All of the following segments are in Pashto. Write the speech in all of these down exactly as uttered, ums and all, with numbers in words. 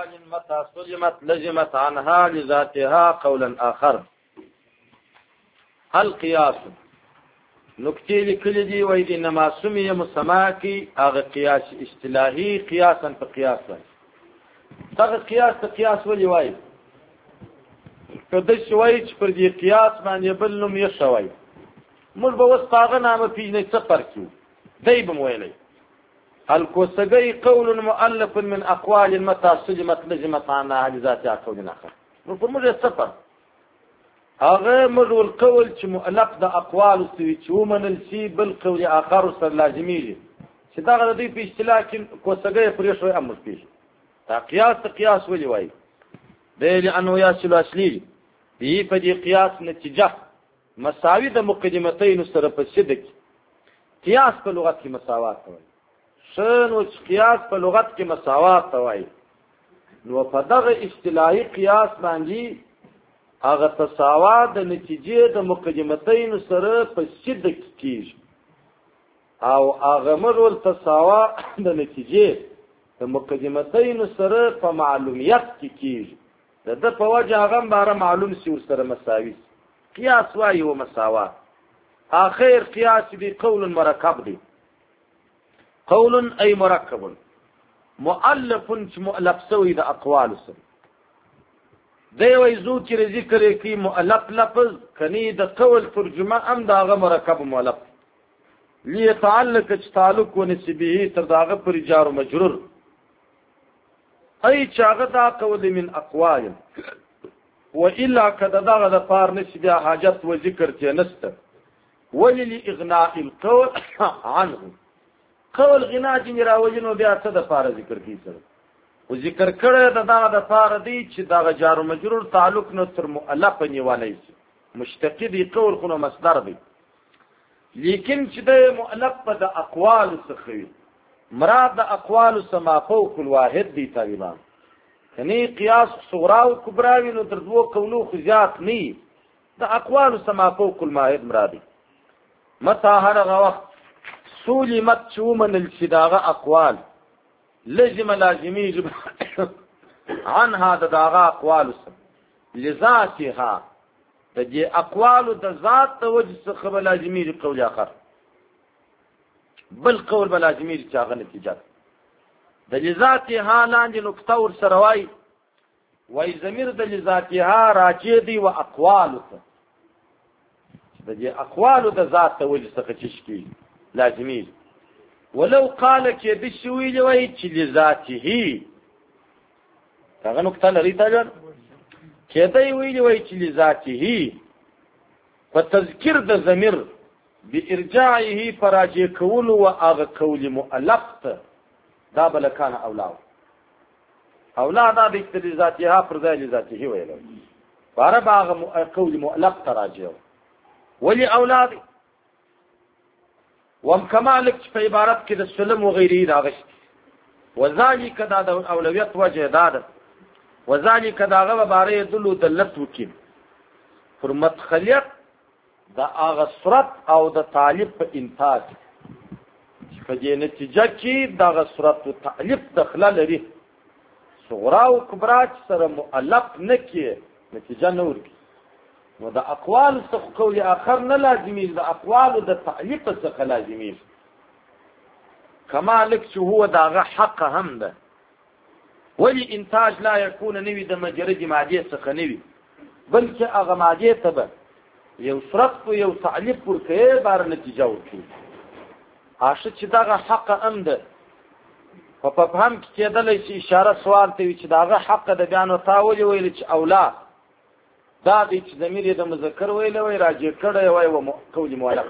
أقوال متى سلمت لزمت عنها لذاتها قولا آخر. القياس نکتی لکلی دی وید انما سمی مسما کی اغا قیاس اصطلاحی قیاسا پا قیاس وای تاغ قیاس تا قیاس ولی وای کدش وای چی پر دی قیاس معنی بلنم یش وای مر بوست آغا نام پیجنی سپر کیو دی بمویلی الكوسقي قول مؤلف من أقوال متى سجمت لزمت عنها لذاتها قول آخر. نقول مجھے سفر هغه مجھو القول چې مؤلف د اقوال سوي چې ومنل شي بالقول آخر سره لازمي چې دا غره دی په اصطلاح کې کوسقي پرې شوی امر پیش تا قیاس قیاس ولي وای دی لانه یاصل اصلي دی په دې قیاس نتیجه مساوي د مقدمتين سره په صدق قیاس په لغت کې مساوات کوي شنو قیاس په لغت کې مساوات توای نو په دغه اصطلاحي قیاس باندې هغه تساوات د نتیجې د مقدمتین سره په صدق کېږي او هغه مرول تساوات د نتیجې د مقدمتین سره په معلومیت کې کېږي د په وجه هغه بار معلوم سی سره مساوي قیاس وایي او مساوات اخر قیاس دی قول مرکب دی قول أي مركب مؤلف مؤلف سوي ذا أقوال سن ذي ويزو كري ذكر كي مؤلف لفظ كني ذا قول ترجمة أم دا مركب مؤلف ليتعلق تعلق ونسبه ترداغ برجار مجرور أي شاغدا قول من أقوال وإلا كداغ ذا فار نسبه حاجات وذكر تنست وللإغناء القول عنه قول غنا جن راوجنو بیا څه د فار ذکر کی سره او ذکر کړه د دا د فار دی چې دا جار مجرور تعلق نو تر مؤلف نیوالای شي مشتق دی قول خو مصدر دی لیکن چې د مؤلف په د اقوال څخه مراد د اقوال سما فوق الواحد دی تقریبا یعنی قیاس صغرا او کبرا وینو تر دوه قولو خزيات ني د اقوال سما فوق الواحد مرادي متى هر وقت سلمت شومن الشداغة أقوال لزم لازمي عن هذا داغة أقوال لذاتها تجي أقوال ذات وجه خبر لازمي قول آخر بالقول بلازمي تشاغل نتيجات لذاتها لاندي نكتور سرواي ويزمير لذاتها راجدي وأقوال تجي أقوال ذات وجه سخششكي لازمي ولو قال كده شوي لوي چې لذاته هغه نقطه لري تا كده ویلی وای چې لذاته فتذکر د ضمیر بارجاعه فراجع کول او هغه کول مؤلف دا بل کان اولاد اولاد د لذاتها پر ځای لذاته ویل بار باغ کول مؤلف تراجع ولي اولاد وم كمالك في عبارت كده السلم وغيره داغشت وذلك دا د اولویت وجه داده وذلك دا غو باره يدل دلت وکیم پر مدخلیت دا اغه صورت او د طالب په انتاج په دې نتیجه کې دا غ صورت او طالب دخله لري صغرا او کبرا سره مؤلف نکي نتیجه نور نو د اقوال څخه قول آخر نه لازمي د اقوال د تعلیق څخه لازمي کما لک چې هو داغه حق هم ده ولی انتاج لا يكون نوي د مجرد ماده څخه نوي بلکې هغه ماده ته به یو صرف او یو تعلیق ورکه بار نتیجه ورکړي عاشق چې داغه حق هم ده په فهم کې کېدل شي اشاره سوال ته چې داغه حق د بیان او تاول ویل چې اولاد دا د چې ضمیر د مذکر ویل وی راجع کړه وی او قول مؤلف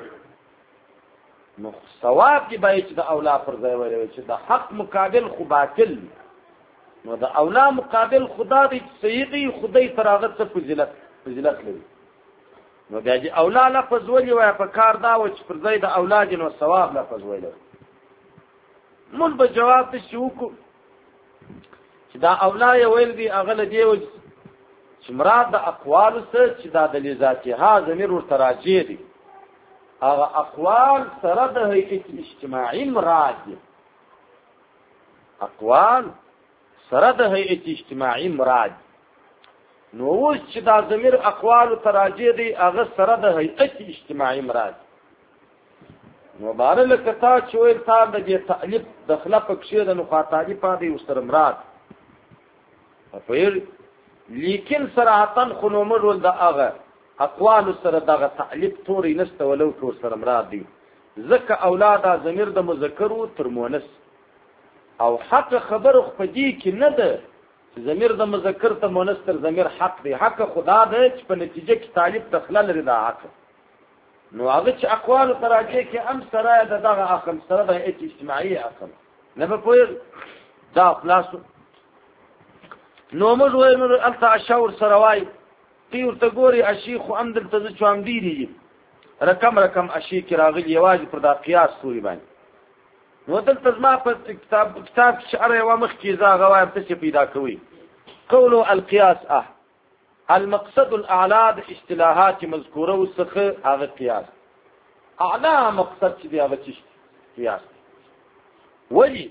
نو ثواب دی به چې د اولاد پر ځای ویل چې د حق مقابل خو باطل نو د اولاد مقابل خدا دی سیدی خدای فراغت څخه فضیلت فضیلت لري نو بیا دی اولاد لفظ ویل وی په کار دا و چې پر ځای د اولاد نو ثواب لفظ ویل مون به جواب ته شو کو چې دا اولاد ویل دی اغله دی و چې مراد د اقوال سره چې دا د لذاتها ضمیر ورته راجع دي هغه اقوال سره د هیئت اجتماعي مراد دي اقوال سره د هيئت اجتماعي مراد. نو اوس چې دا ضمیر اقوال تراجع دی هغه سره د هيئت اجتماعي مراد. نو بار لکه تا چې ویل تا د دې تعلیف د خلاف کښې د نقاطالي پاتې وسره مراد په لیکن صراحتا خو نو مرول د هغه اقوال سره دغه تعلیف توري نسته ولو تور سره مراد دی ځکه اولاد ضمیر د مذکر تر مؤنث او حق خبر خو دې کې نه ده ضمیر د مذکر ته مؤنث تر ضمیر حق دی حق خدا ده چې په نتیجه کې تعلیف تخلل لري دا حق. نو هغه چې اقوال تراجع کې هم سره د دغه اقل سره د اجتماعي اقل نه به پوهې دا خلاصو. نو موږ وایو الته اشاور سره وای تی ورته ګوري اشیخ هم دلته چې هم دی رقم رقم اشی کې راغلی یوازې پر دا قیاس سوري باندې. نو دلته زما په کتاب کتاب شعر یو مخ کې زاغه وایم څه پیدا کوي قول القياس اه المقصد الاعلى د اصطلاحات مذکوره وسخه هغه قیاس اعلى مقصد چې دی هغه قیاس ولی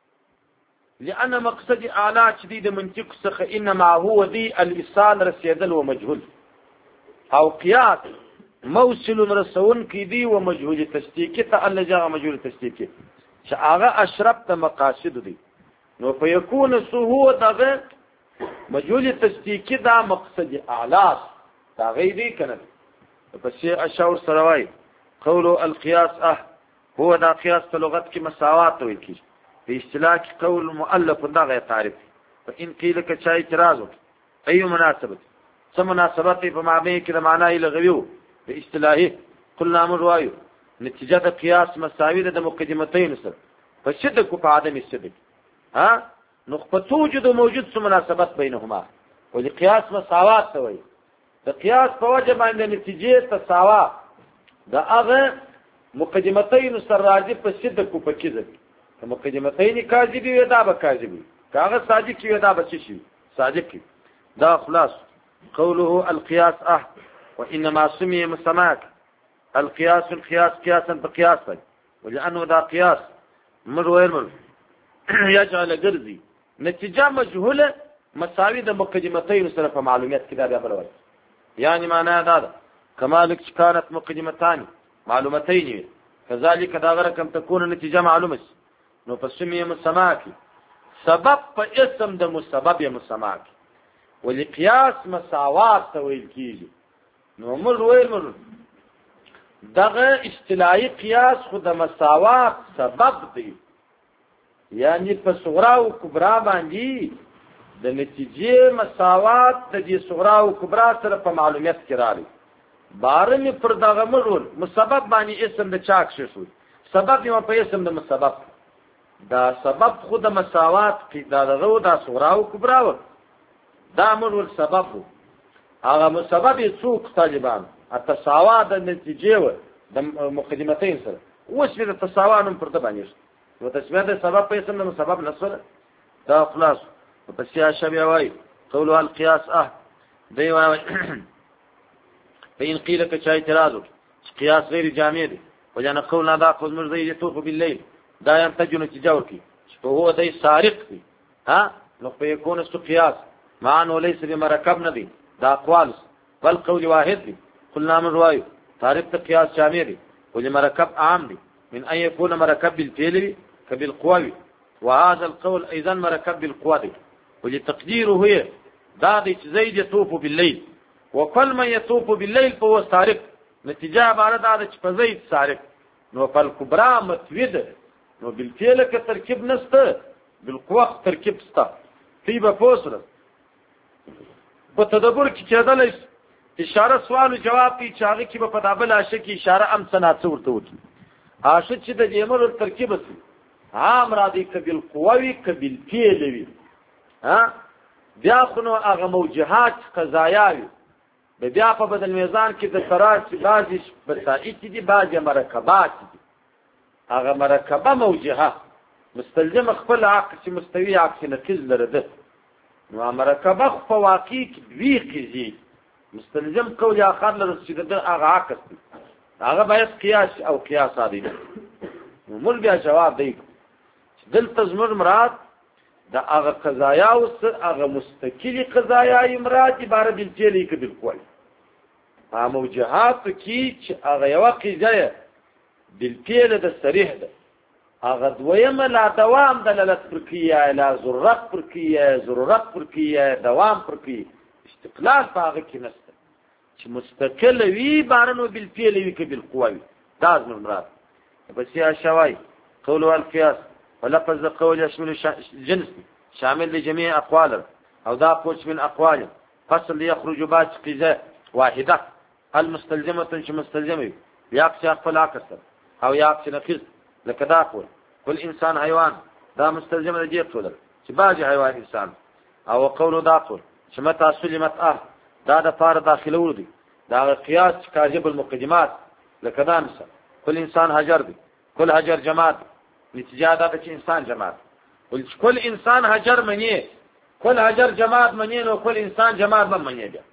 لأن مقصد اعلى چې دی د منطق څخه انما هو دی الاصال رسیدل ومجهول او قیاس موصل رسون کی دی ومجهول تصدیق ته الله جاء مجهول تصدیق چې هغه اشرف ته مقاصد دي. نو په یکون سهو دغه مجهول تصدیقی دا مقصد اعلی دا غیبی کنه. پس اشاور سروای قول القياس اه هو دا قياس په لغت کې مساوات ویل کی په اصطلاح کې قول مؤلف دا غیر تعریف. فان قیل ک چا اعتراض ای مناسبت څه مناسبت په معنی کې د معنی لغویو په اصطلاحي قلنا مروایو نتیجه د قیاس مساوی د مقدمتین سره په شدت کو په عدم الصدق ها نو په توجد موجود څه مناسبت بینهما ولې قیاس مساوات ته وایي د قیاس په وجه باندې نتیجه تساوا د هغه مقدمتین سره راځي په شدت کو په کېږي مقدمتین کاذبی وي دا به کاذبی کاغه صادق وي دا به شي صادق دا خلاص قوله القياس اه وانما سمي مسماك القياس القياس قياسا بقياسا ولانه ذا قياس مر ويرمر يجعل غرزي نتيجه مجهوله مساوي د مقدمتين سره په معلومات کې دا بل وایي يعني معناها دا كمالك كانت مقدمتان معلومتين كذلك دا رقم تكون النتيجه معلومه نو فسمي مسماك سبب په اسم د مسبب مسماك ولقياس مساوات تويل کیږي نو مر ويرمر دغه اصطلاحي قیاس خود مساوات سبب دی یعنی په صغرا او کبرا باندې د نتیجې مساوات د دې صغرا او کبرا سره په معلومات کې راځي بارنه پر دغه مرول مسبب باندې اسم د چاک شو سبب یې په اسم د مسبب دا سبب خود مساوات کې دا دغه د صغرا او کبرا دا مرول سبب هغه مسبب یې څوک طالبان التساوا د نتیجې و د مقدمتین سره اوس د تساوا نوم پر د باندې و تسمیه د سبب په اسم د سبب نصر دا خلاص په سیا شبيه وای قول القياس اه دی وای فإن قيل كشاي اعتراض قياس غير جامع دي وجانا قولنا دا قول مرضي يطوف بالليل دا ينتج نتيجه ورکی فهو دی سارق دي ها نو فيكون القياس مع انه ليس بمركب ندي دا اقوال بل قول واحد دي قلنا من روايه تعرف قياس جامع دي ولمركب عام دي من ان يكون مركب بالفعل كبالقوى وهذا القول ايضا مركب بالقوى دي ولتقديره هي دا دي زيد يطوف بالليل وكل من يطوف بالليل فهو سارق نتیجه عبارت دا چې زید سارق نو فل کبرى متوید نو بالفعل کې ترکیب نشته بالقوى ترکیب ستا فيبا فوسر په تدبر کې کېدل اشاره سوال او جواب کی چاغه کې په دابل عاشه کې اشاره ام سنات ورته وتی عاشه چې د جمر ترکیب وسی عام را دي کبل قوی کبل فعلوي ها بیا خو نو هغه موجهات قضایاوي بیا په بدل میزان کې د قرار بعضی بسائط دي بعضی مرکبات دي هغه مرکبه موجهه مستلزم خپل عقل چې مستوي عکس نقل لري ده نو مرکبه په واقع کې دوی کیږي مستلزم قول اخر لري چې د هغه عکس هغه باید قیاس او قیاس عادي نو مول بیا جواب دی دلته زمر مراد دا هغه قضایا اوس هغه مستقلی قضایا مراد عبارت بالفعل کې بالکل په موجهات کې چې هغه یو قضایا بالفعل د صریح ده هغه دویمه لا دوام دلالت پر کیه لا ضرورت پر کیه ضرورت پر کیه دوام پر کیه استقلال په هغه کې نشته چې مستقل وي بارنو بالفعل وي کې بالقوه دا زموږ مراد بس یا شوای قول والقياس ولفظ قول يشمل جنس شامل لجميع أقوال أو ذا قوش من أقوال فصل يخرج بعد قضاء واحدة المستلزمة مستلزمة يقصي أقفل أكثر أو يقصي نقص لكذا أقول كل إنسان حيوان ذا مستلزمة لديه قول شباجي حيوان إنسان أو قول ذا قول شمتى سلمت أه ذا دفار داخل وردي ذا قياس كاجب المقدمات لكذا مثل كل إنسان هجر بي كل هجر جماد نتیجه دا چې انسان جماعت ول کل انسان هجر منی کل هجر جماعت منی نو کل انسان جماعت به منی بیا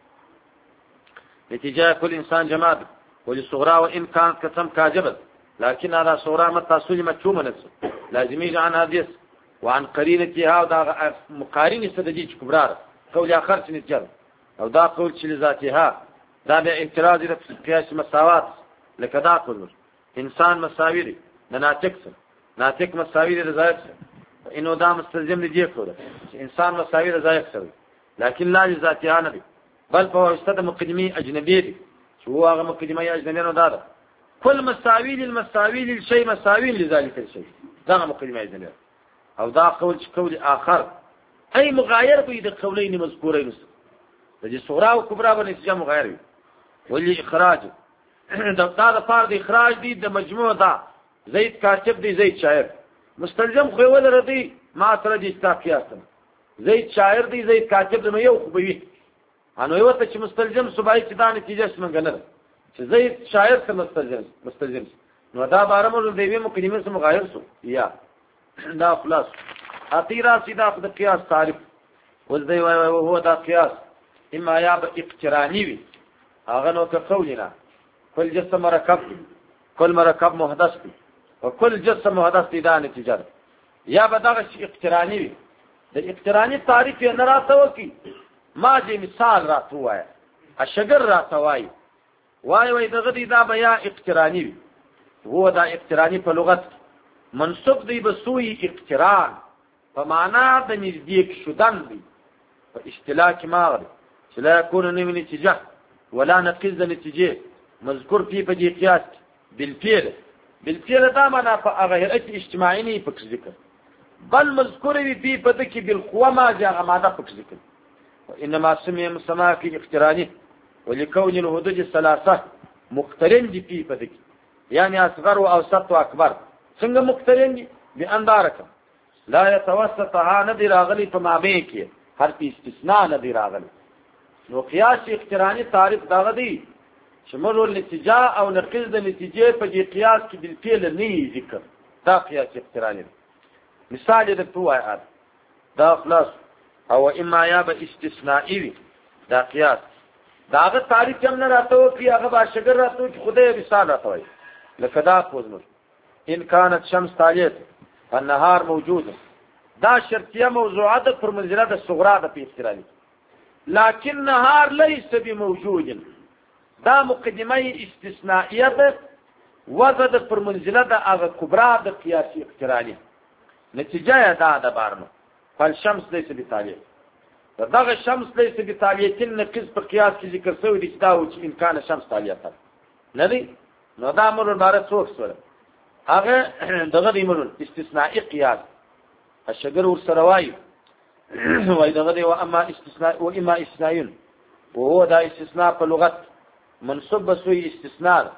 نتیجه کل انسان جماعت ول صغرا وان كانت قسم كاجبت لكن هذا صغرا متى سلمت شو منس لازم عن حديث وعن قرينتها دا مقارن سدجي كبرار قول اخر نتجر او دا قول لذاتها دا به اعتراض الى قياس مساوات لكذا قول انسان مساوي ناتج ناتج مساوي رضایت انه دا مستلزم دي کوله انسان مساوي رضایت سوي لكن لا ذاتها نبي بل فهو استد مقدمي اجنبي دي شو هو مقدمي اجنبي نو دا كل مساوي للمساوي للشيء مساوي لذلك الشيء دا مقدمي اجنبي او دا قول قول اخر اي مغاير بين القولين مذكورين دي صغرى وكبرى بنتيجه مغاير واللي اخراج دا دا فرض اخراج دي د مجموع دا زید کاتب دی زید شاعر مستلزم خو ول ردی ما سره دي استقیاسم زید شاعر دی زید کاتب دی یو خو به انو یو ته چې مستلزم صبای چې دا نتیجه څنګه نه چې زید شاعر څخه مستلزم مستلزم نو دا بارمو دی وی مقدمه سم مغایر سو یا دا خلاص اخیرا سیدا د قیاس تعریف وزدی وای او هو دا قیاس اما یا اقترانی وی هغه نو که قولنا کل جسم مرکب کل مرکب محدث دی وكل جسم محدث دي دا نتیجه یا بدغه اقترانی وي د اقترانی تعریف یې نه راته وکي ما دې مثال راته وای اشګر راته وای وای وای دغه دي دا بیا اقترانی وي هو دا اقترانی په لغت منسوب دی بسوی اقتران په معنا د نزدیک شدن دی په اصطلاح کې ما چې لا يكون من نتیجه ولا نقيض نتیجه مذکور فی په دې قیاس بالفعل بالفعل دا معنا په هغه هيئت اجتماعي نه پکې ذکر بل مذکور وي په پد کې بالقوه ما جاء ماده پکې ذکر وانما سمي مسما في اقترانه ولكون الحدود الثلاثه مقترن دي په پد کې يعني اصغر واوسط واكبر څنګه مقترن دي باندارک لا يتوسطها ندر اغلي په مابين کې هر په استثناء ندر اغلي نو قياس اقتراني تعریف دا دی شمول النتیجه او نقیض د نتیجې په دې قیاس کې بالفعل نه ذکر دا قیاس اقترانی مثال د توایات دا خلاص او اما یا به استثنائی دا قیاس داغه تعریف هم نه راته کی هغه باشګر راته چې خدای مثال راته وي لکه دا خوځنه ان كانت شمس طالعه النهار موجود دا شرطیه موضوعه ده پر منزله د صغرا د اقترانی لكن نهار ليس بموجود دا مقدمه استثنائیه ده وزد پر منزله د هغه کبرا د قیاسي اقترانی نتیجه دا ده بارنو فالشمس ليس بطالعه دغه شمس ليس بطالعه نقص په قیاس کې ذکر شوی دی چې دا و چې امکان شمس طالعه ده نه دی نو دا امر بار څوک سره هغه دغه دی امر استثنائي قیاس الشجر ورسره وایي وای دغه دی و اما استثناء و اما استثناء وهو دا استثناء په لغت منصوب بسوی استثناء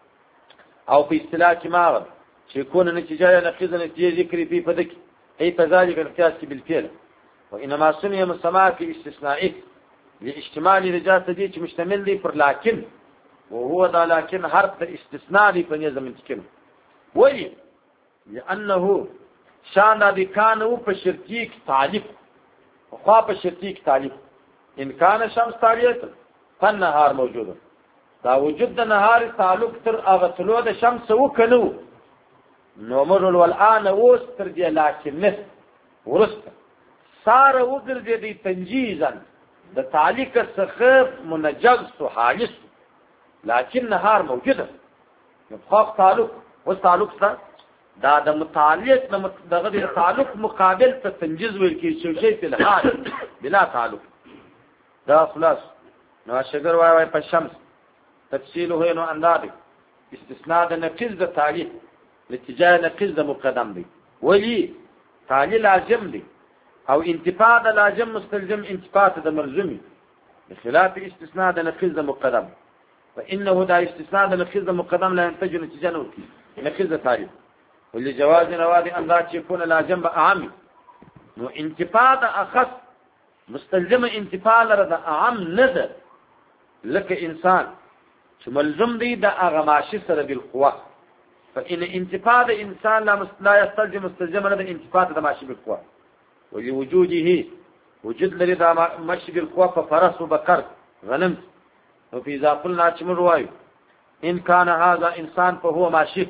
او په اصطلاح کې ما چې يكون نتیجه نقيض نتیجه ذکر په پدک اي فذلك القياس بالفعل وانما سمي مسمى في استثنائي لاجتماع رجات دي چې مشتمل دي پر لكن وهو دا لكن حرف استثناء دی په نظم انتقال ولی لانه شان دي كانوا په شرطي تعلیق خو په شرطي تعلیق ان كان شمس طالعه فالنهار موجود دا وجود د نهار تعلق تر هغه طلوع د شمس وکنو نو مر والان وستر دی لكن نه ورست صار وګرځېدی تنجیزا د تعلیق څخه منجز و حالس لكن نهار موجوده مخاف تعلق والتعلق ده دا د متعلق دغه د تعلق مقابل ته تنجیز ویل کی شی په الحال بلا تعلق دا خلاص نو شجر وای وای په شمس تفصیله نو انداد استثناء د نقیض د تعلیق لاتجاه نقیض د مقدم دی ولی تعلیل لازم دی او انتفاع د لازم مستلزم انتفاع د ملزمي بخلاف استثناء د نقیض د مقدم فانه دا استثناء د نقیض د مقدم لا ينتج نتیجه نو کی نقیض د تعلیل ولي جواز نوادي انداد يكون لازم بعام نو انتفاع د اخص مستلزم انتفاع لره د عام نظر لك انسان چې ملزم دی د هغه ماشي سره بالقوه فإن انتفاع د انسان لا يستلزم مستلزم له انتفاع د ماشي بالقوه ولوجوده وجود لري د ماشي بالقوه ففرس وبقر غنم وفي اذا قلنا چمر وایو ان كان هذا انسان فهو ماشي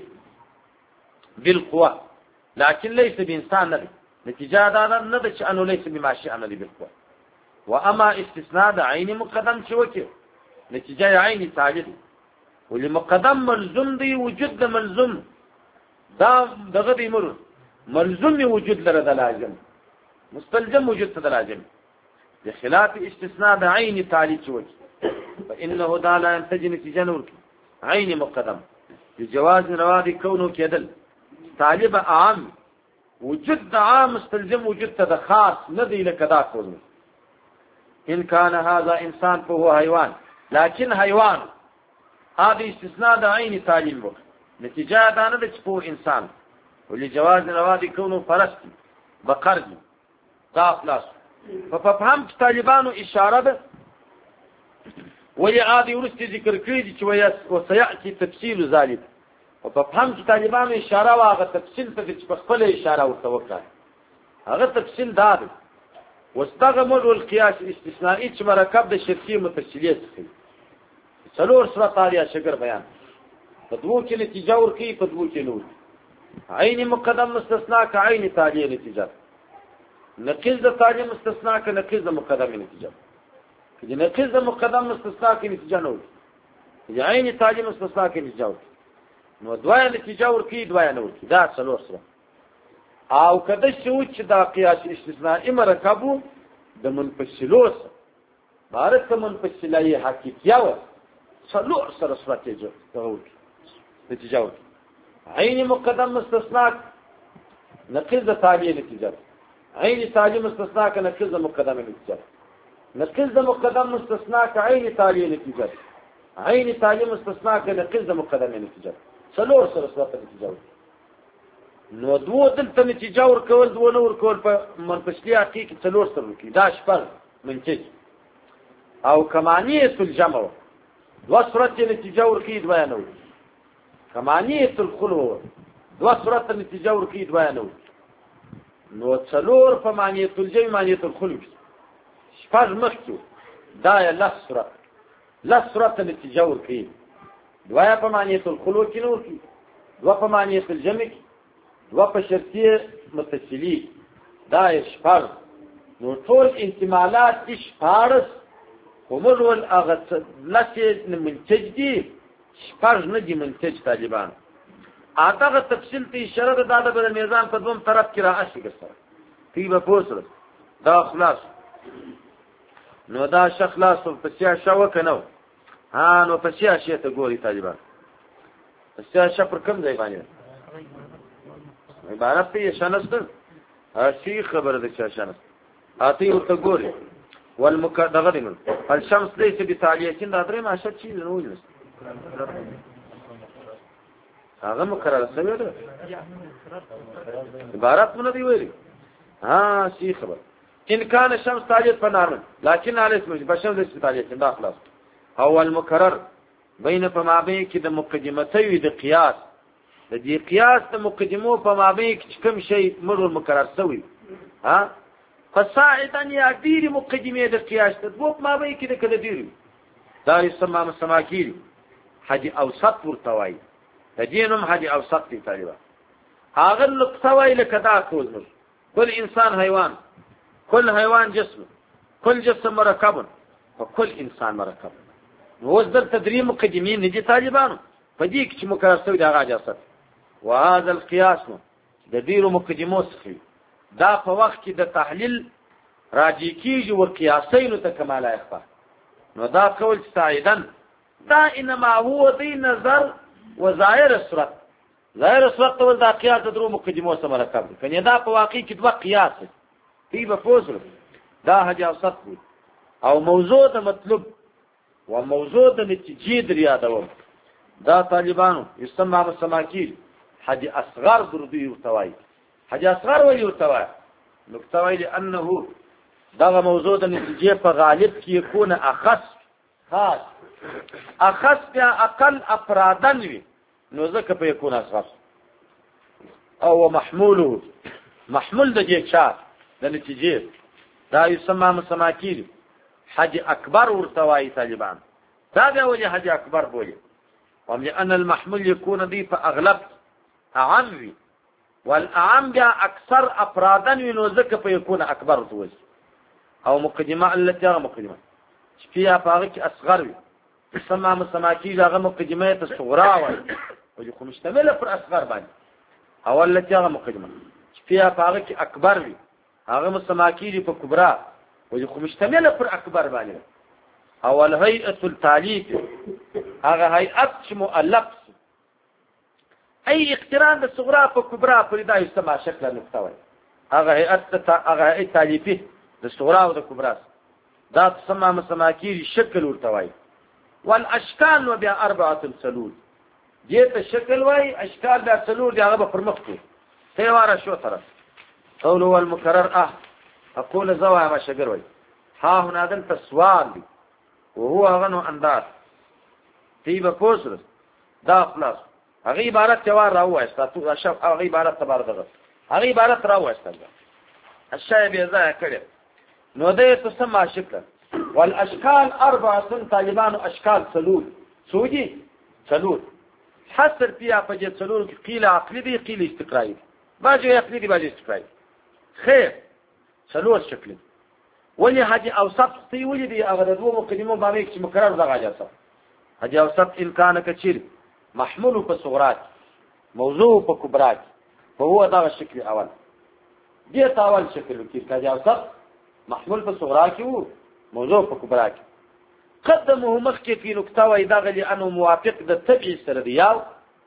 بالقوه لكن ليس بانسان نبي نتيجه هذا نبي انه ليس بماشي عملي بالقوه واما استثناء د عين مقدم شوكي نتيجه عين تعليل ولمقدم ملزم دی وجود د ملزم دا دغه دی مر ملزم وجود لره د لازم مستلزم وجود ته د لازم بخلاف استثناء د عين تعليل شوكي فانه دا لا ينتج نتيجه نور عين مقدم بجواز روادي كونه كدل طالب عام وجود عام مستلزم وجود ته خاص ندی لکدا کوم ان كان هذا انسان فهو حيوان لكن حيوان هذا استثناء د عين تعليل وقت نتيجه دا نه د چپو انسان ولجواز روادي كونه فرس بقر دا خلاص ففهم طالبانو اشاره ده ولي عادي ورستي ذکر کړی چې وسياتي تفصيل ذلك وفهم طالبانو اشاره واغه تفصيل ته چې په خپل اشاره ورته وکړه هغه تفصيل دا ده واستغمر القياس الاستثنائي چې مرکب د شرطي متصليه څخه څلور سره تاریخ شګر بیان په دوه کې نتیجه ورکی په دوه کې نور عین مقدم مستثنا ک عین تالیه نتیجه نقیض د تالیه مستثنا ک نقیض د مقدم نتیجه کله نقیض د مقدم مستثنا ک نتیجه نور عین تالیه مستثنا ک نتیجه نو دوه نتیجه ورکی دوه نور دا څلور سره او کده شو چې دا قیاس استثناء مرکبو د منفصلوس بارت منفصلای حقیقیه و څلور سره ستراتیجه ته نتیجه ورکی عین مقدم مستثنا نقیض تالیه نتیجه عین تالیه مستثنا ک نقیض مقدم نتیجه نقیض مقدم مستثنا ک عین تالیه نتیجه عین تالیه مستثنا ک نقیض مقدم نتیجه څلور سره ستراتیجه نتیجه نو دوه دلته نتیجه ورکول دوه نور کول په منفصلی حقیقي څلور سره ورکی دا شپږ منتج او کمانیه الجمع دوه صورت نتیجه ورکی دوه نور کمانیه الخلو دوه صورت نتیجه ورکی دوه نور نو څلور په معنیه الجمع معنیه الخلو شپږ مخکې دا له صورت له صورت نتیجه ورکی دوه په معنیه الخلو کې نور کی دوه په معنیه الجمع دوه په شرطیه متصلی دا شپږ نو ټول احتمالات شپږ کومول ول هغه لته منتج دي شپږ نه دي منتج طالبان اته تفصیل ته اشاره ده د بل نظام په دوم طرف کې راځي ګسره کی به پوسره دا خلاص نو دا شخلاص په سیا شاو کنه ها نو په سیا شي ته ګوري طالبان په سیا ش پر کوم ځای باندې عبارت ته شنست اسی خبر ده چې شنست اتی ورته ګوري والمقدغن الشمس ليس بتاليه دا درې ماشه چی نه وایي هغه مقرر شوی ده عبارت مونږ دی ویلي ها سی خبر ان كان الشمس تاليه فنار لكن على اسمه بشمس ليس بتاليه دا خلاص هو المقرر بين فما کې د مقدمتي د قياس د دې قياس د مقدمو په مابین کې کوم شی مرور مقرر شوی ها فصاعدا یا دیر مقدمه د قياس د دوه مابین کې د کده دیر دا یسمى مسماکیل حج اوسط ورتوای تدینم حج اوسط دی طالبا هغه لقطوای لکدا کوز کل انسان حیوان كل حیوان جسم كل جسم مرکب وكل انسان مرکب. اوس دلته درې مقدمین دي طالبانو په دې کې چې مقرر شوی د هغه جاست. وهذا القياس د ډیرو مقدمو څخه دا په وخت کې د تحلیل راجع کیږي او قیاسینو ته کمال اخفا. نو دا قول سایدن دا انما هو دی نظر و ظاهر صورت. ظاهر صورت ته دا قیاس درو مقدمو سره مرکب دي. کني دا په واقع کې دوه قیاس دي په فوزل دا حجاست او موضوع د مطلب و موضوع د نتیجې د یادول. دا طالبانو یسمع مسماکیل حج اصغر دردوی ورتوای. حج اصغر ولی ورتوای نکتوای لانه دا موضوع د نتیجې په غالب کې يكون اخص خاص اخص بیا اقل افرادن وي نو ځکه په يكون اصغر او محموله محمول د دې چا د نتیجې دا یسمع مسماکیل حج اکبر ورتوای طالبان. دا بیا ولی حج اکبر بولی وم لأن المحمول يكون دي فأغلب أعم وي والأعم بیا أكثر أفرادا ونوزك فيكون أكبر توز أو مقدمة التي أغا مقدمة فيها فاغك أصغر وي سمع مسماكي أغا مقدمة الصغرى ويكون مشتملة في أصغر بعد أو التي أغا مقدمة فيها فاغك أكبر وي أغا مسماكي في كبرى ويكون مشتملة في أكبر بعد او الهيئه التاليف هغه هيئت چې مؤلف اي اقتران د صغرا په کبرا پر دا یسمع شکل نقطه هغه هيئت هغه هيئت تالیفي د صغرا او د کبرا دا تسمى مسماکي شکل ورتوي. والاشكال وبیا اربعه سلول دې ته شکل وای اشکال د سلول دی هغه پر مخ ته سیواره شو طرف قول هو المكرر اه اقول زوا ما شجر وای ها هنا دلته سوال دی وهو غنو انداز تیبه پوسر دا خلاص هغه عبارت جوار راو استاتو اشف هغه عبارت تبار دغه هغه عبارت راو استل الشای به ځای کړي نو دې تسمى شکل والاشكال اربعه طالبان اشكال سلول سودي سلول حصر فيها فجت سلول قيل عقلي دي قيل استقرائي باجي عقلي دي باجي استقرائي خير سلول شکل ولی حج اوسط تی ولی دی هغه دوه مقدمو باندې چې مقرر دغه جاسه حج اوسط امکان کچیر محمول په صغرات موضوع په کبرات فهو دا شکل اول دې تاول شکل کې حج اوسط محمول په صغرات او موضوع په کبرات قدمه مخکې په نقطه وای دا غلی انه موافق د تبع سره دی یاو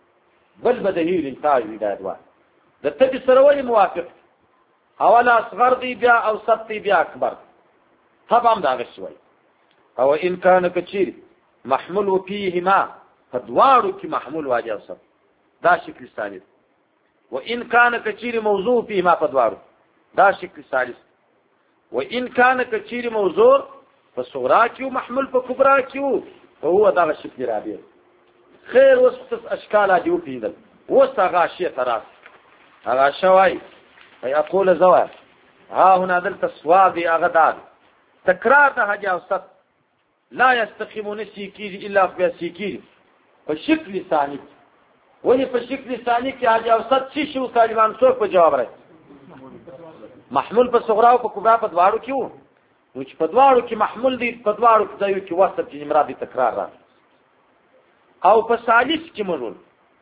بل بدهی لنتاج دا دوا د تبع سره ولی موافق اول اصغر دی بیا اوسط دی بیا اکبر طبعا دا غشوي او ان كان كثير محمول وفيهما فدوارو کی محمول واجب سب دا شکل ثالث وان كان كثير موضوع فيهما فدوارو دا شکل ثالث وان كان كثير موضوع فصغرا کیو محمول په کبرا کیو هو دا شکل رابع. خیر وسط اشکال جو پیدل وسط غاشیه تراس غاشوي اي اقول زوا ها هنا دلت سواد اغداد تکرار د حج اوسط لا يستقيم نسيكي الا في سيكي په شکل ثاني ولی په شکل ثاني کې حج اوسط څه شو طالبان څوک په جواب راځي محمول په صغرا او په کبرا په دواړو کې وو نو چې په دواړو کې محمول دی په دواړو کې ځایو کې وسط چې مراد تکرار راځي او په ثالث کې مرول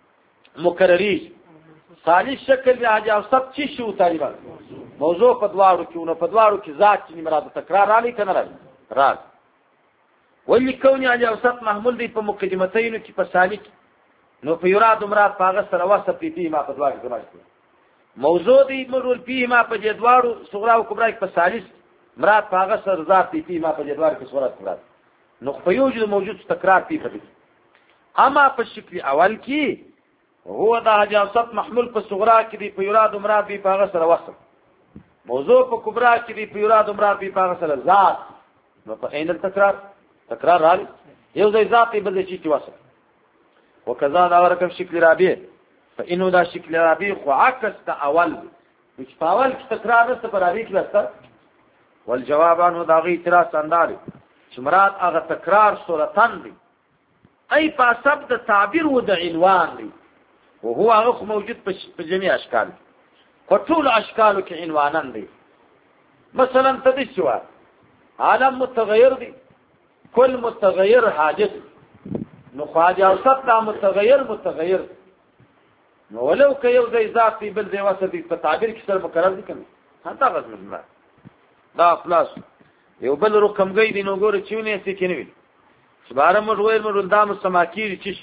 مکرری ثالث شکل د حج اوسط څه شو طالبان موضوع په دواړو کې نو په دواړو کې ذات چې مراد تکرار راځي کنه راځي راځي ولی کونی حج اوسط محمول دی په مقدمتینو کې په ثالث نو په یراد مراد پاغه سره وسط پیتی ما په دواړو کې راځي موضوع دی مرول فيه ما په جدوارو صغرا او کبرا کې په ثالث مراد پاغه سره ذات پیتی ما په جدوار کې صورت مراد نو په یوجد موجود تکرار پی په اما په شکل اول کې هو دا حج اوسط محمول په صغرا کې دی په یراد مراد دی پاغه سره وسط موضوع په کبرا کې دی په یراد مراد دی پاغه سره ذات نو په عین التکرار تکرار راځي یو ځای ذات بل ځای چې وسط وکذا دا ورکم شکل رابع فانه دا شکل رابع خو عکس دا اول چې په اول کې تکرار نشته پر رابع کې وسط والجواب عنه دا غي اعتراض انداري چې مراد هغه تکرار صورتن دی اي په سبب د تعبیر و د عنوان دی او هو هغه موجود په جميع اشکال په ټول اشکالو کې عنوانن دی مثلا تدش شوار عالم متغیر دی کل متغیر حادث نو خواجه اوسط دا متغیر متغیر نو ولو که یو ځای ذات دی بل ځای وسط دی په تعبیر کې سره مقرر دي کنه هدا غزم دا خلاص یو بل رقم گئی دی نو ګوره چېونه سې کې نه وي سباره موږ ویل موږ دا مسماکیری چې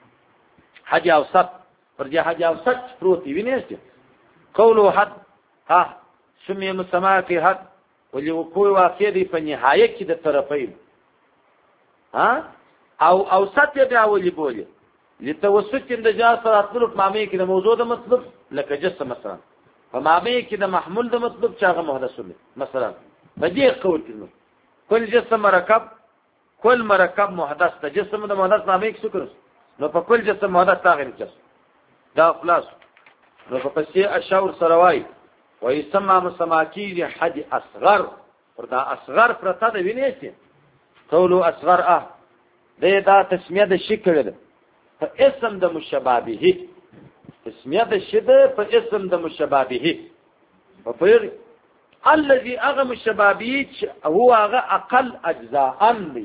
حج اوسط پر جه حج اوسط پروت وي نه است قوله حد ها سمي مسماکی حد ولي وقوع واقع دی په نهایت کې د طرفین ها او اوسط بیا ولي بوله لتوسط د جاء سره اطلب معنی کې د موضوع د مطلب لکه جسم مثلا په معنی کې د محمول د مطلب چې هغه محدث دی مثلا بدې قول کړو کل جسم مرکب کل مرکب محدث ته جسم د محدث معنی کې څه نو په کل جسم محدث تاغیر جسم دا خلاص نو په پسې اشاور سروای ويسمى مسماكي حد اصغر فردا اصغر فرتا د وینېسي قولو اصغر اه د دا تسمیه د شکل ده په اسم د مشابهه تسمیه د شده په اسم د مشابهه په پیر الذي اغه مشابهه هو اغه اقل اجزاء دي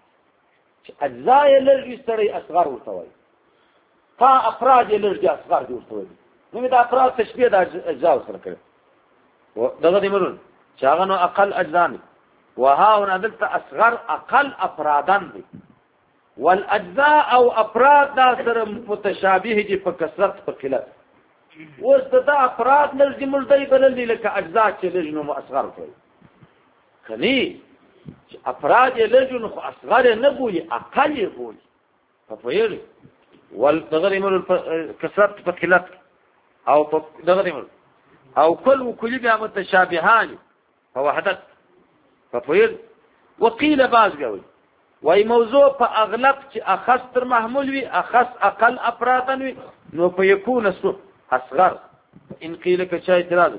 اجزاء لږ سره اصغر ورته تا افراد لږ اصغر دي ورته نو دا افراد تشبيه د اجزاء سره کوي دغه دې مرون چاغنو اقل اجزان وها هنا دلت اصغر اقل افرادان دي والاجزاء او افراد دا سره متشابه دي په کثرت په قلت اوس دا افراد لږ ملدي بلل لکه اجزاء چې لږ نو اصغر کوي کني افراد لږ نو اصغر نه بولي اقل بولي په ویل والدغه مرون کثرت په قلت او په دغه مرون او كل وكل بها متشابهان فوحدت ففير وقيل باز قوي واي موضوع فاغلب اخص تر محمول وي اخص اقل افرادا وي نو فيكون سو اصغر ان قيل كشاي اعتراض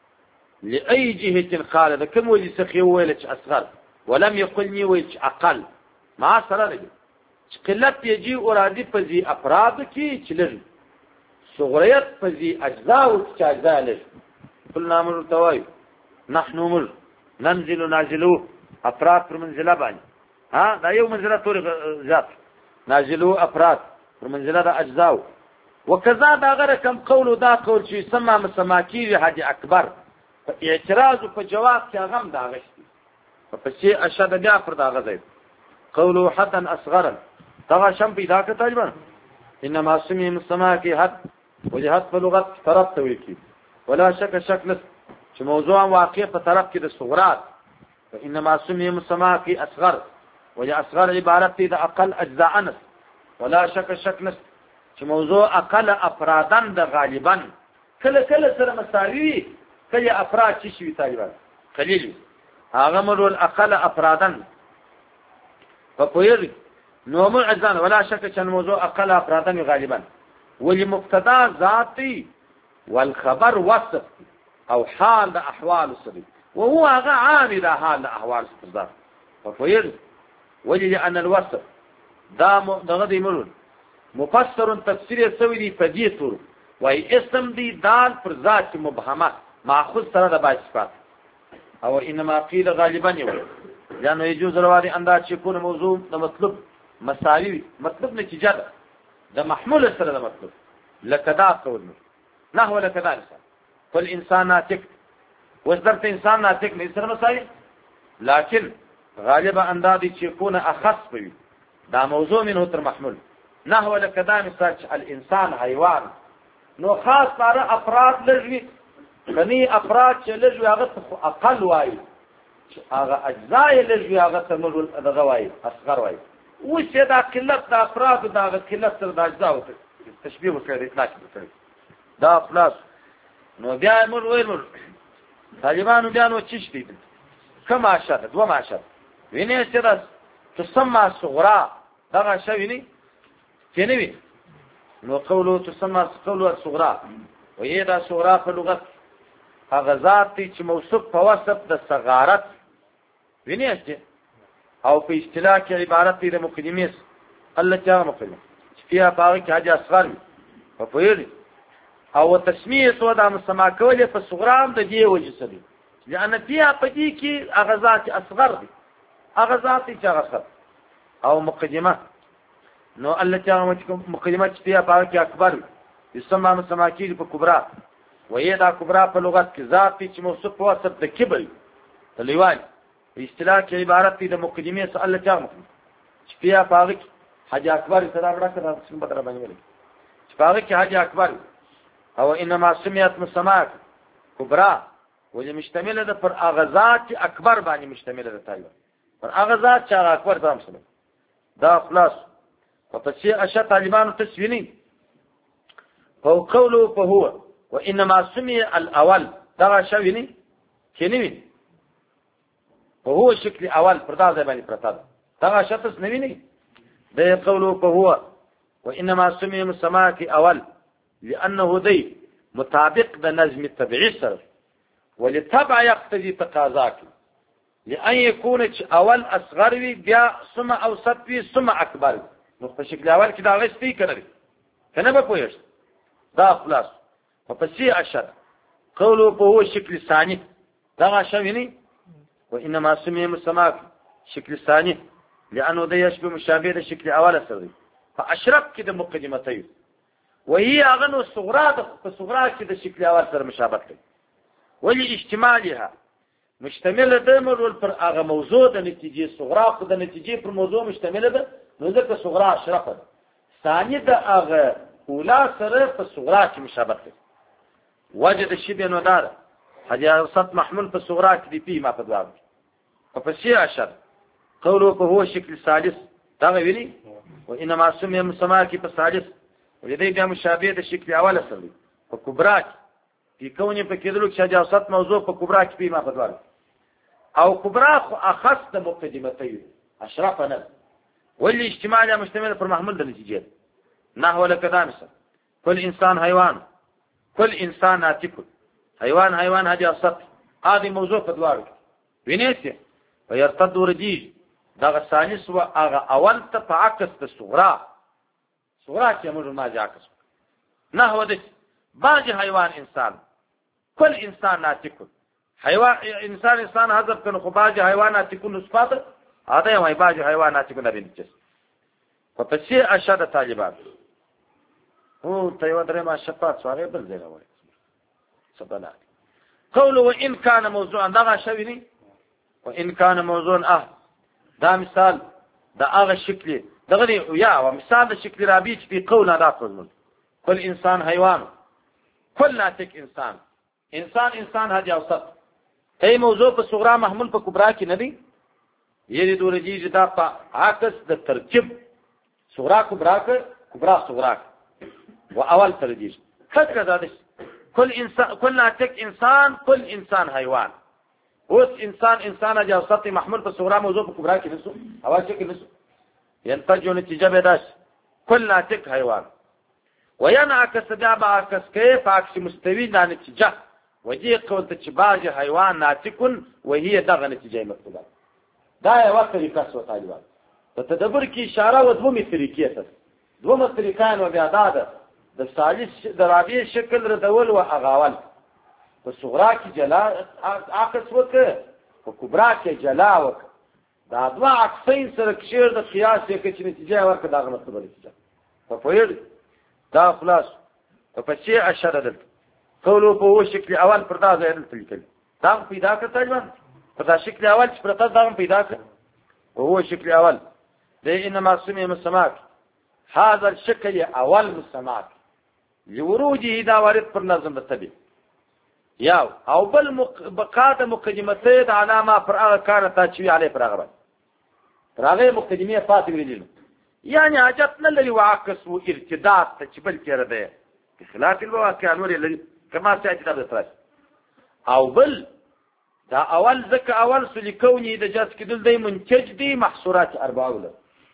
لاي جهه قال ده كم وجه سخي ويلش اصغر ولم يقلني ويلش اقل ما سره قلت يجي ارادي فزي افراد كي چلل صغريت فزي اجزاء وتجزاء لش قلنا امر توي نحن مر ننزل نازلو افراد پر منزله باندې ها دا یو منزله تور ذات نازلو افراد پر منزله د اجزاء وكذا دا غره کم قول دا قول چې سما مسماکی حج اکبر اعتراض په جواب کې غم دا غشتي په شی اشد بیا پر دا غزي قول حدا اصغر دا شم پیدا کړه تجربه انما سمي مسماکی حد وجهت په لغت طرف ته وکی ولا شک شک نس چې موضوع واقع په طرف کې د صغرات فانما سمي مسماکی اصغر وجه اصغر عبارت دی د اقل اجزاء نس ولا شک شک نس چې موضوع اقل افرادن د غالبا کله کله سره مساوي کله افراد چې شي تقریبا قليل هغه مرول اقل افرادن په پویر نو مو اذن ولا شک چې موضوع اقل افرادن غالبا ولمبتدا ذاتي والخبر وصف او حال احوال الصديق وهو هذا عامل حال احوال الصديق ففير وجد ان الوصف دا دغدي مرون مفسر تفسير سوي دي فديتور واي اسم دي دال پر ذات مبهمه ماخذ سره د باصفات او انما قيل غالبا يقول لانه يجوز روادي انداز يكون موضوع د مطلب مساوي مطلب نتیجه ده ده محمول سره ده مطلب لکدا قول نحو لکدا انسان كل انسان ناتق وذرت انسان ناتق ليس مساوي لكن غالبا اندادي يكون اخص به ده موضوع منه تر محمول نحو لکدا مثال الانسان حيوان نو خاص پر افراد لږوي کني افراد چې لږوي هغه اقل وایي هغه اجزاء لږوي هغه تمرول دغه وایي اصغر وایي وش دا قلت دا افراد دا قلت دا اجزاء تشبيه وکړي اطلاق وکړي دا خلاص نو بیا موږ وایو طالبانو بیا نو چی شي کما شاده دوه ما شاده ویني چې دا تسمى صغرا دا شوی نه کینوي نو قولو تسمى قولو صغرا وهي دا صغرا په لغت هغه ذات چې موصوف په وصف د صغارت ویني چې او په اصطلاح کې عبارت دی د مقدمه الله تعالی مقدمه فيها باغ کې حاجه اصغر په پوهیږي او تسمیه سو د مسما کولې په صغرام د دی وجه سدي لأن فيها پدې کې هغه ذات اصغر دي هغه ذات چې هغه او مقدمه نو الله تعالی مقدمه چې فيها پاره کې اکبر يسمى مسماکیر په کبرا وهي دا کبرا په لغت کې ذات چې موصوف په واسطه د کبر تلیوال په اصطلاح کې عبارت دی د مقدمه څخه الله تعالی چې فيها پاره کې حج اکبر صدا بڑا کړه څنګه بدر باندې ویل چې پاره کې حج اکبر او انما سميت مسماک کبرا ولې مشتمله ده پر اغزات اکبر باندې مشتمله ده تایو پر اغزات چې اکبر ځام سره دا خلاص په تشي اشا طالبانو تسویني فهو قوله فهو وانما سمي الاول دا شویني کینی فهو شکل اول پردا ځای باندې پرتا دا شتس نویني دا قوله فهو وانما سمي مسماك اول لانه ذي مطابق د نظم الطبيعي سره ولتبع يقتضي تقاضاك لأن يكون أول أصغر وي بیا ثم أوسط وي ثم أكبر نو په شکل اول کې دا غشتي کړل کنه به پوهیږ دا خلاص په پسې اشد قوله په هو شکل ثاني دا شویني وانما سمي مسماك شکل ثاني لأنه ده يشبه مشابه د شکل اول سره فاشرف کې د مقدمتين وهي اغنو صغرا په صغرا کې د شکل اول سره مشابهت کوي ولی اجتماعها مشتمل ده مرول پر هغه موضوع د نتیجې صغرا خو د نتیجې پر موضوع مشتمل ده نو ځکه صغرا اشرف ده ثاني د هغه اولا سره په صغرا کې مشابهت کوي وجد شبه نو دار حجاسات محمول په صغرا کې دی پی ما په دواړو په پسې اشر قوله په هو شکل ثالث دا ویلي وانما سمي مسماك په ثالث ولدي بیا مشابه د شکل اول سره په کبرا په کونه په کېدلو چې حجاسات موضوع په کبرا کې پی ما په دواړو او کبرا خو اخص د مقدمتين اشرف نه واللي اجتماعي مشتمل پر محمول د نتیجې نحو لكدامسه كل انسان حيوان كل انسان ناتق حيوان حيوان هذه السطح هذه موضوع په دواړو وینئ ويرتد رجيج دا ثالث و هغه اول ته په عکس د صغرا صغرا چې موږ ما عکس نحو د باج حيوان انسان كل انسان ناتق حيوان انسان انسان حذف کنه خو باج حيوانات کله صفات هذا یو باج حيوانات کله بنچس په پسې اشد طالبان هو تیو درې ما شفاعت سواره بل ځای راوړي سبحان قوله وان كان موضوعا دا شویني وان كان موضوعا اه دا مثال دا هغه شکل دغه یا او مثال د شکل رابط په قول ادا کوم كل انسان حيوان كل ناتق انسان انسان انسان هدي اوسط اي موضوع په صغرا محمول په کبرا کې نه دی یی د ورجی دا په عکس د ترکیب صغرا کبرا ک کبرا صغرا واول ترجیح هكذا ده كل انسان كل ناتق انسان كل انسان حيوان اوس انسان انسان هدي اوسط محمول په صغرا موضوع په کبرا کې نسو اول شکل نسو ينتج نتیجه به داش كل ناتق حيوان وينعكس بیا بعکس کیف عکس مستوی د نتیجه وجه قول ته باج حیوان ناتکون وهي دغه نتیجه مکتوبه دا یو طریقه سو طالبان په تدبر کې اشاره و دوه طریقې ته دوه طریقان و بیا دا د ثالث د رابع شکل ردول او اغاول په صغرا کې جلا عکس وکړه په کبرا کې جلا وکړه دا دوه عکسین سره کشیر د قیاس کې چې نتیجه ورکړه دغه مکتوبه نتیجه په پوهیږئ دا خلاص په پسې اشاره ده قوله په هو شکل اول پر دا ځای دلته لیکل دا پیدا کړ طالبان په دا شکل اول چې پر تاسو دا پیدا کړ او هو شکل اول ده انما سمي مسماك هذا الشكل اول مسماك لوروده دا وارد پر نظم الطبيعي یاو او بل بقاده مقدمته د علامه پر هغه کار ته چې علي پر هغه پر هغه مقدمه فاطمه ویل يعني عجبنا الذي وعكس وارتداد تجبل كرده بخلاف الواقع الوري الذي كما سيأتي هذا الثلاث او بل دا اول ذكر اول سلكوني اذا جاءت كدل دي منتج دي محصورات اربعة ولا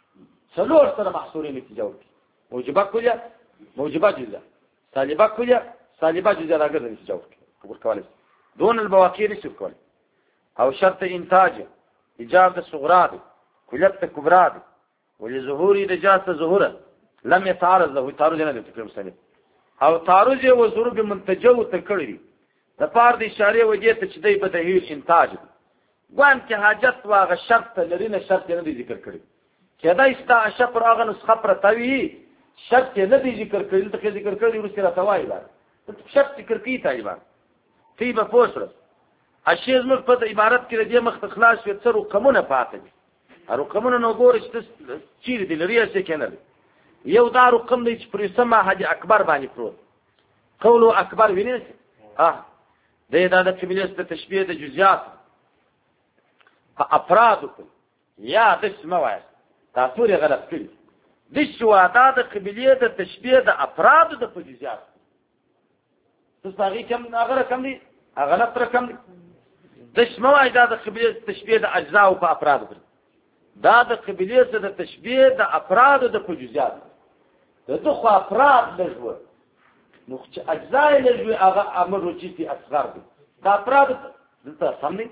سلور سنة محصورين اتجاوك موجبات كلها موجبات جزء سالبات كلها سالبات جزء لا قدر اتجاوك قبول كواليس دون البواكير يسير كواليس او شرط انتاج اجابة الصغرات كلية الكبرات ولظهور دجاست ظهورا لم يتعارض له تعارض نه د تکریم سره او تعارض او ظهور به منتجو تکړی د پاره د اشارې وجې ته چې دی بدهي الانتاج دی ګوان کې حاجت واغه شرط لري نه شرط نه دی ذکر کړی کېدای ستا اشا پر هغه نسخه پرته وي شرط نه دی ذکر کړی ته ذکر کړی وروسته راته وایي دا شرط ذکر کوي طالبان تی به پوه شو اشیاء زموږ په عبارت کې د دې مخ خلاص شو څو رقمونه پاتې دي رقمونه نو ګورئ چې چیرې دي لري څه کنه یو دا رقم دی چې پر سما حج اکبر باندې پروت قول اکبر وینئ اه د دا د قبیله د تشبیه د جزئیات په افراد یا د اسمه وایي تاسو یې غلط کړی د شو دا د قبیله د تشبیه د افراد د جزئیات تاسو هغه کوم هغه کم دي هغه غلط رقم دي د اسمه وایي دا د قبیله تشبیه د اجزا او په افراد دا د قبیله د تشبیه د افراد د جزئیات د خو افراد لږ نو چې اجزا یې لږ هغه امر وجودي اصغر دي دا افراد دلته سمني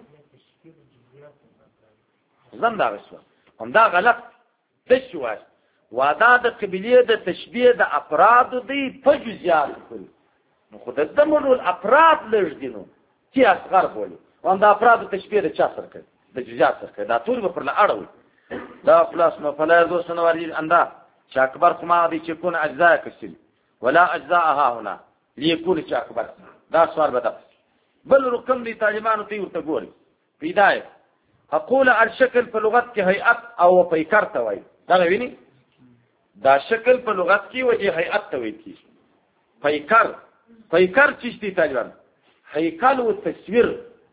زم دا وسو هم دا غلط د شو وادا د قبیله د تشبیه د افراد دی په جزئیات کوي نو خو د دمرو الافراد لږ دي نو چې اصغر بولي هم دا افراد تشبیه د چا سره کوي د جزئیات سره کوي دا ټول په پر اړه دا خلاص نو فلا یذو سنواری انده چې اکبر خما دي چې کون اجزاء کسل ولا اجزاءها هنا ليكون چې اکبر دا سوال بده بل رقم دي طالبانو ته ورته ګوري بدايه اقول الشكل په لغت کې هيئت او پیکر ته وایي دا ویني دا شکل په لغت کې وجه هيئت ته وایي کی پیکر پیکر چې دي طالبان هيکل او تصویر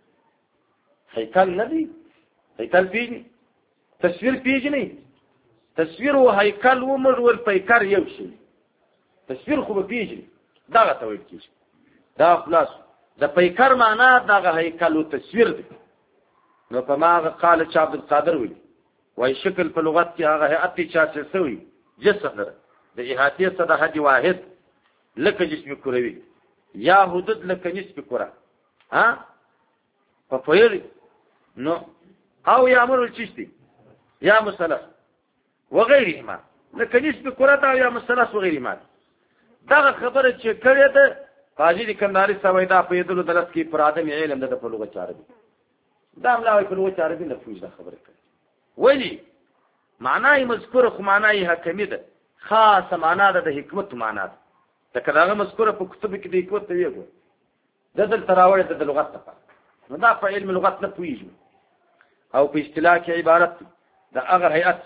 هيکل نه دي هيکل پیږي تصویر پیږي تصویر او هيکل او مر ول پیکر یو شي تصویر خو به پیږي دا ته وایي کی دا خلاص د پیکر معنا دا هيکل او تصویر دی نو په ما قال چې عبد القادر وي وای شکل په لغت کې هغه هيئت چې څه سوی جسم ده د احاطه صد حد واحد لکه جسم کروي یا حدود لکه نسب کره ها په فعل نو او یامر الچشتي یا مثلث وغيرهما لکه نسب کره دا یا مثلث وغيرهما دا خبره چې کړې ده قاضي کنداري سویدا په یدلو دلت کې پر ادم علم ده په لغت عربي دا ملاوي په لغت عربي نه پوښتنه خبره کوي ولی معنی مذکور خو معنی حکمی ده خاصه معنا ده د حکمت معنا ده دا کله مذکور په کتب کې د حکمت دی وګور د دل تراوړ د لغت ته نو دا په علم لغت نه پويږي او په اصطلاح کې عبارت ده هغه هيئت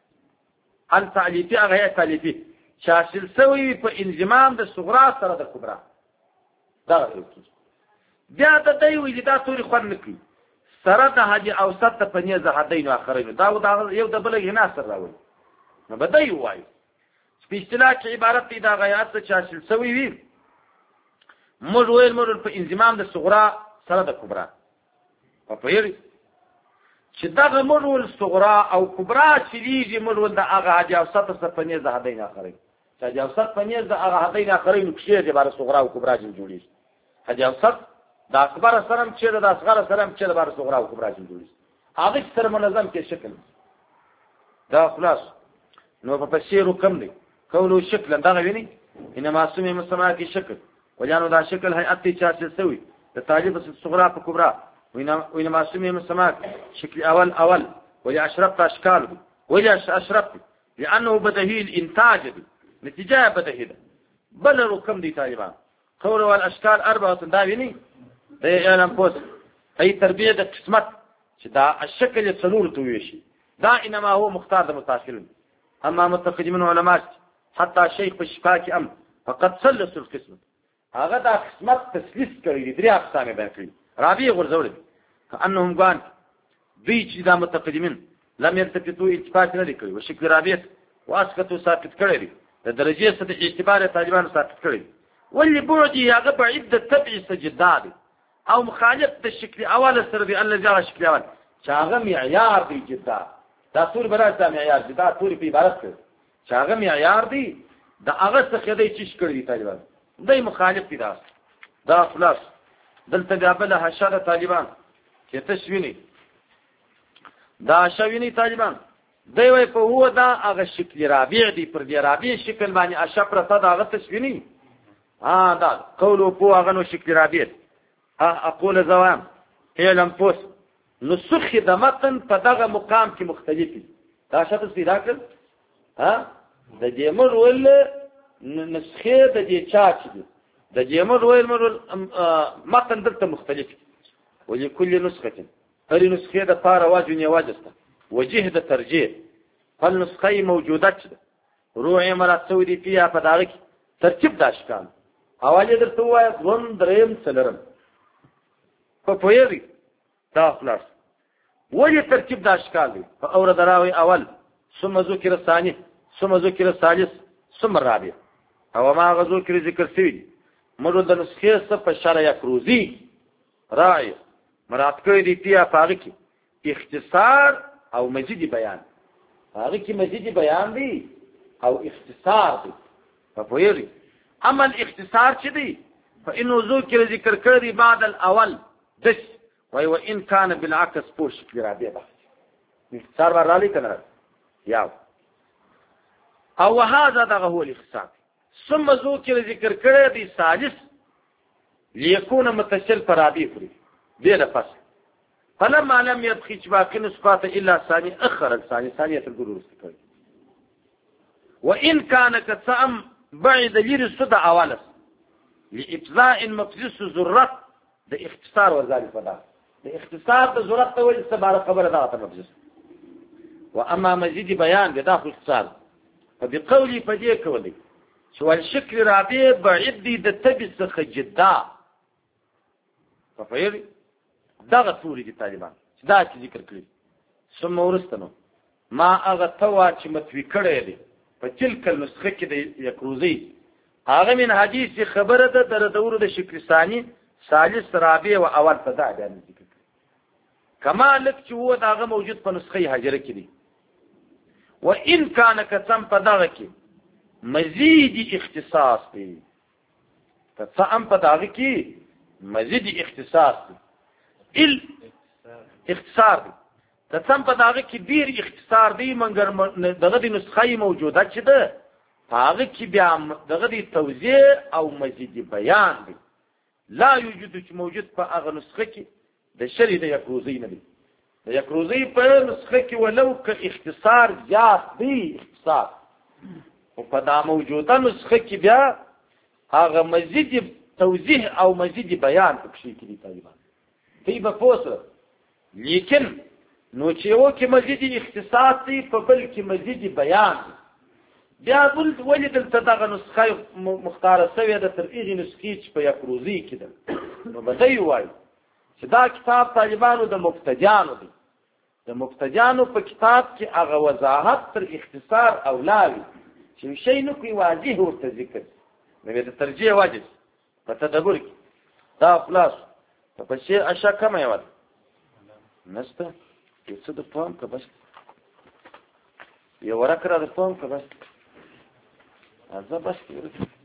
ان تعلیفي هغه هيئت تعلیفي شاشل سوی په انضمام د صغرا سره د کبرا دا وایي بیا د دوی ویل دا توري خور نکړي سره د حج اوسط ته پنځه زهدین اخرین دا یو د بل غنا سره راوي نو بدای وایي په اصطلاح کې عبارت دی دا غیات څه شاشل سوی وي مر ویل مر په انضمام د صغرا سره د کبرا په پیر چې دا مر ول صغرا او کبرا چې دیږي مر ول د هغه حج اوسط ته پنځه زهدین اخرین چې حج اوسط پنځه د هغه حدین اخرین کې د بار صغرا او کبرا جوړي حج اوسط دا اکبر سره چې د اصغر سره چې د بار صغرا او کبرا جوړي هغه سره منظم کې شکل دا خلاص نو په تفسیر کم دی قولو شکل دا غویني انما سمي مسما کې شکل وجانو دا شکل هيئت چې سوي د تعریف صغرا په کبرا وانما سمي مسما شکل اول اول ولا اشرف اشكال ولا اشرف لانه بدهي الانتاج دي نتيجه بدهي ده بل رقم دي تقريبا قول والاشكال اربعه دا ویني د علم پوس اي تربيه د قسمت چې دا الشکل څلور توي شي دا انما هو مختار د متأخرين اما متقدمين علماء حتى شيخ بشفاك ام فقد ثلث القسم هذا دا قسمت تسلیث کړی دي درې اقسام بیان کړی رابع غرزول كانهم قال بيج دا متقدمين لم يلتفتوا التفات نه کوي وشکل رابع واسقطوا ساقط کړی دي د درجه ست اعتبار طالبان ساقط کړی واللي بعدي هغه بعيد التبع سجداد او مخالف د شکل اول سره دی الله جل شکل اول چاغه معیار دی جدا دا ټول برابر معیار دی دا ټول په عبارت کې چاغه معیار دی دا هغه څه دی چې کړی دی طالبان دای مخالف دي دا دا خلاص دلته بیا بل حشره طالبان چې تشوینی دا شوینی طالبان دی وای په هو دا هغه شکل رابع دی پر دی رابع شکل باندې اشپره تا دا هغه تشوینی ها دا قولو په هغه نو شکل رابع اقول زوام علم پوس نسخ د متن په دغه مقام کې مختلفي دا شته پیدا کړ ها د جمر ول نسخه د دې چا چې د جمر ول متن دلته مختلف ولكل نسخه هر نسخه د پاره واجب واجسته وجه د ترجیح هل نسخه موجوده ده روح مرات سعودي فيها فدارك ترتيب د اشکال حواله درته وای ځون دریم څلرم په پویری دا خلاص ولي ترتيب د اشکال دي فاورد راوي اول ثم ذكر الثاني ثم ذكر الثالث ثم الرابع او ما غزو کړي ذکر شوی مرو د نسخه څخه په شرع یکروزی راي مراد کړی دی پیا پاره کې اختصار او مزید بیان هغه کې مزید بیان دی او اختصار دی په پویری اما الاختصار چې دی فانه ذکر ذکر کړی بعد الاول دش وای و ان کان بالعکس پوش کې را دی به اختصار ورالي کنه یا او هذا دغه هو الاختصار ثم ذکر ذکر کړی دی ثالث ليكون متصل فرادي فري دې لپس فلما لم يبخي باقي نسخات الا ثاني اخر الثاني ثانيه الجرور استقرار وان كان كسام بعد لرصد اولس لابتداء مقصص ذرات ده اختصار وذلك فدا ده اختصار ده ذرات ول استبار خبر ده مقصص واما مزيد بيان ده داخل اختصار فبقولي فدي كولي شو الشكل رابع بعد دي ده تبس جدا ففيري دغه ټولې دي طالبان دا چې ذکر کړی ثم ورستنو ما هغه توا چې متوي کړی دی په تلک نسخه کې د یکروزی هغه من حدیث خبره ده در دور د شکل ثانی ثالث رابع او اول په دا باندې ذکر کړی کما لک چې و داغه موجود په نسخه هجره کې دی و ان کان کتم په دغه کې مزید اختصاص دی کتم په دغه کې مزید اختصاص دی ال اختصار دی تسم په داغه کې ډیر اختصار دی منګر دغه د نسخه موجوده چې ده هغه کې بیا دغه د توضیح او مزید بیان دی لا یوجد چې موجود په هغه نسخه کې د شری د یکروزی نه دی د یکروزی په نسخه کې ولو که اختصار زیات دی اختصار او په دا موجوده نسخه کې بیا هغه مزید توضیح او مزید بیان پکې کې دی طالبان تی به پوسه لیکن نو چې یو کې مزید اختصاص دی په بل کې مزید بیان دی بیا بل ولې دلته دغه نسخه مختاره شوې ده تر هغې نسخې چې په یکروزي کې ده نو به دی وایي چې دا کتاب طالبانو د مبتدیانو دی د مبتدیانو په کتاب کې هغه وضاحت تر اختصار اولا وي چې شی نه کوي واضح ورته ذکر نو د ترجیح واجب په تدبر کې دا خلاص په شی اشا کم یو نسته څه د فهم که بس یو ورکړه د فهم که بس ازه بس